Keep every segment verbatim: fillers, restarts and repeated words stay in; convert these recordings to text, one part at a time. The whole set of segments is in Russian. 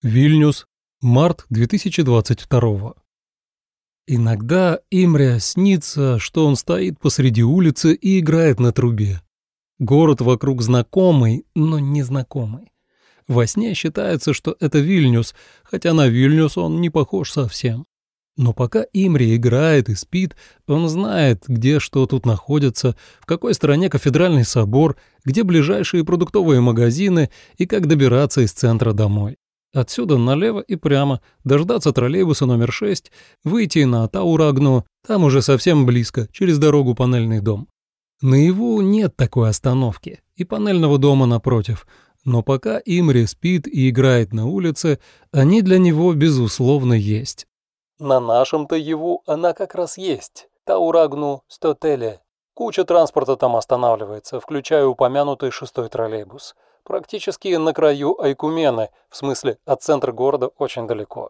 Вильнюс, март две тысячи двадцать второго. Иногда Имре снится, что он стоит посреди улицы и играет на трубе. Город вокруг знакомый, но незнакомый. Во сне считается, что это Вильнюс, хотя на Вильнюс он не похож совсем. Но пока Имре играет и спит, он знает, где что тут находится, в какой стороне кафедральный собор, где ближайшие продуктовые магазины и как добираться из центра домой. Отсюда налево и прямо, дождаться троллейбуса номер шесть, выйти на Таурагну, там уже совсем близко, через дорогу панельный дом. Наяву нет такой остановки, и панельного дома напротив, но пока Имре спит и играет на улице, они для него, безусловно, есть. На нашем-то Яву она как раз есть, Таурагну Стотеле. Куча транспорта там останавливается, включая упомянутый шестой троллейбус. Практически на краю Айкумены, в смысле от центра города очень далеко.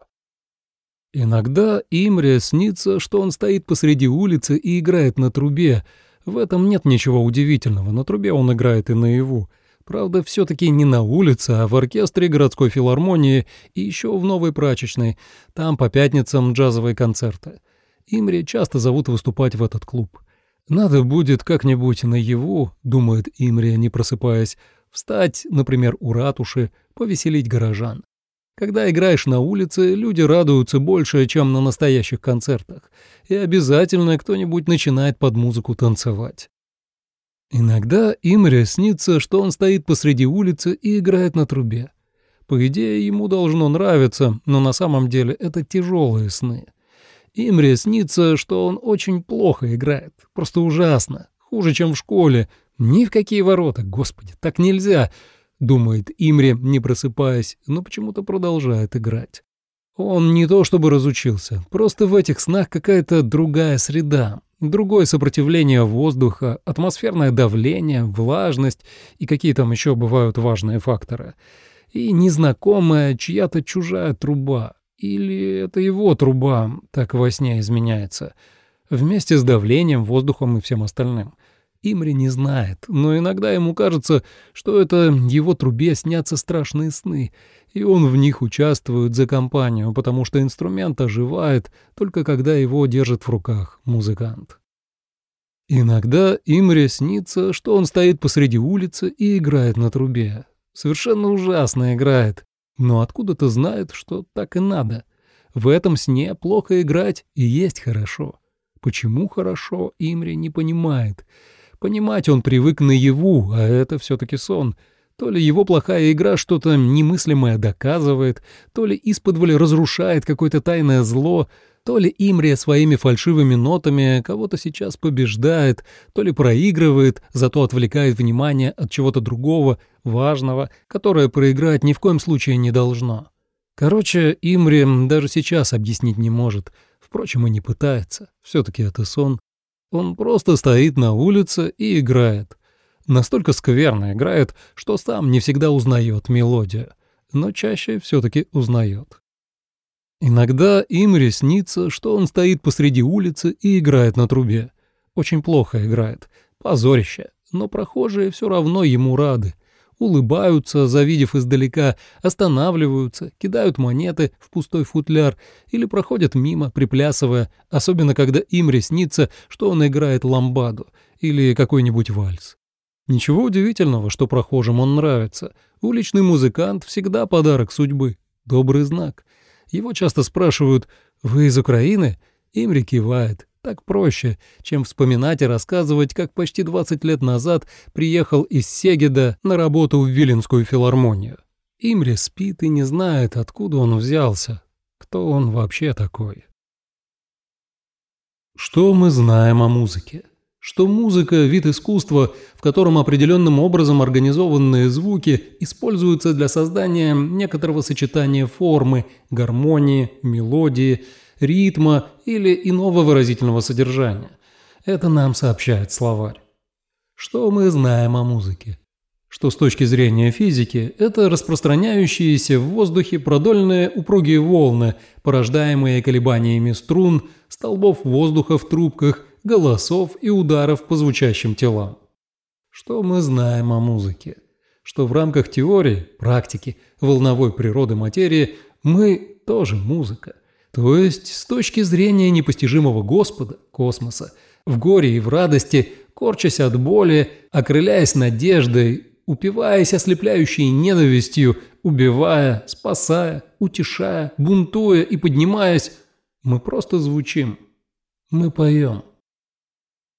Иногда Имре снится, что он стоит посреди улицы и играет на трубе. В этом нет ничего удивительного, на трубе он играет и наяву. Правда, все-таки не на улице, а в оркестре городской филармонии и еще в новой прачечной. Там по пятницам джазовые концерты. Имре часто зовут выступать в этот клуб. Надо будет как-нибудь наяву, думает Имре, не просыпаясь, встать, например, у ратуши, повеселить горожан. Когда играешь на улице, люди радуются больше, чем на настоящих концертах, и обязательно кто-нибудь начинает под музыку танцевать. Иногда Имре снится, что он стоит посреди улицы и играет на трубе. По идее, ему должно нравиться, но на самом деле это тяжелые сны. Имре снится, что он очень плохо играет, просто ужасно, хуже, чем в школе. Ни в какие ворота, господи, так нельзя, думает Имре, не просыпаясь, но почему-то продолжает играть. Он не то чтобы разучился, просто в этих снах какая-то другая среда, другое сопротивление воздуха, атмосферное давление, влажность и какие там еще бывают важные факторы. И незнакомая чья-то чужая труба. Или это его труба так во сне изменяется, вместе с давлением, воздухом и всем остальным. Имре не знает, но иногда ему кажется, что это его трубе снятся страшные сны, и он в них участвует за компанию, потому что инструмент оживает только когда его держит в руках музыкант. Иногда Имре снится, что он стоит посреди улицы и играет на трубе. Совершенно ужасно играет, но откуда-то знает, что так и надо. В этом сне плохо играть и есть хорошо. Почему хорошо, Имре не понимает. Понимать он привык наяву, а это все-таки сон. То ли его плохая игра что-то немыслимое доказывает, то ли исподволь разрушает какое-то тайное зло, то ли Имре своими фальшивыми нотами кого-то сейчас побеждает, то ли проигрывает, зато отвлекает внимание от чего-то другого, важного, которое проиграть ни в коем случае не должно. Короче, Имре даже сейчас объяснить не может, впрочем, и не пытается, все-таки это сон. Он просто стоит на улице и играет. Настолько скверно играет, что сам не всегда узнает мелодию, но чаще все-таки узнает. Иногда Имре снится, что он стоит посреди улицы и играет на трубе. Очень плохо играет, позорище, но прохожие все равно ему рады. Улыбаются, завидев издалека, останавливаются, кидают монеты в пустой футляр или проходят мимо, приплясывая, особенно когда Имре снится, что он играет ламбаду или какой-нибудь вальс. Ничего удивительного, что прохожим он нравится. Уличный музыкант всегда подарок судьбы, добрый знак. Его часто спрашивают: «Вы из Украины?» Имре кивает. Так проще, чем вспоминать и рассказывать, как почти двадцать лет назад приехал из Сегеда на работу в Виленскую филармонию. Имре спит и не знает, откуда он взялся, кто он вообще такой. Что мы знаем о музыке? Что музыка – вид искусства, в котором определенным образом организованные звуки используются для создания некоторого сочетания формы, гармонии, мелодии, ритма или иного выразительного содержания. Это нам сообщает словарь. Что мы знаем о музыке? Что с точки зрения физики это распространяющиеся в воздухе продольные упругие волны, порождаемые колебаниями струн, столбов воздуха в трубках, голосов и ударов по звучащим телам. Что мы знаем о музыке? что в рамках теории, практики, волновой природы материи мы тоже музыка. То есть с точки зрения непостижимого Господа, космоса, в горе и в радости, корчась от боли, окрыляясь надеждой, упиваясь ослепляющей ненавистью, убивая, спасая, утешая, бунтуя и поднимаясь, мы просто звучим, мы поем.